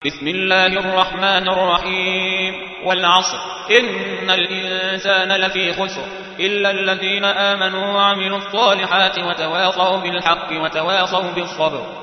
بسم الله الرحمن الرحيم والعصر إن الإنسان لفي خسر إلا الذين آمنوا وعملوا الصالحات وتواصوا بالحق وتواصوا بالصبر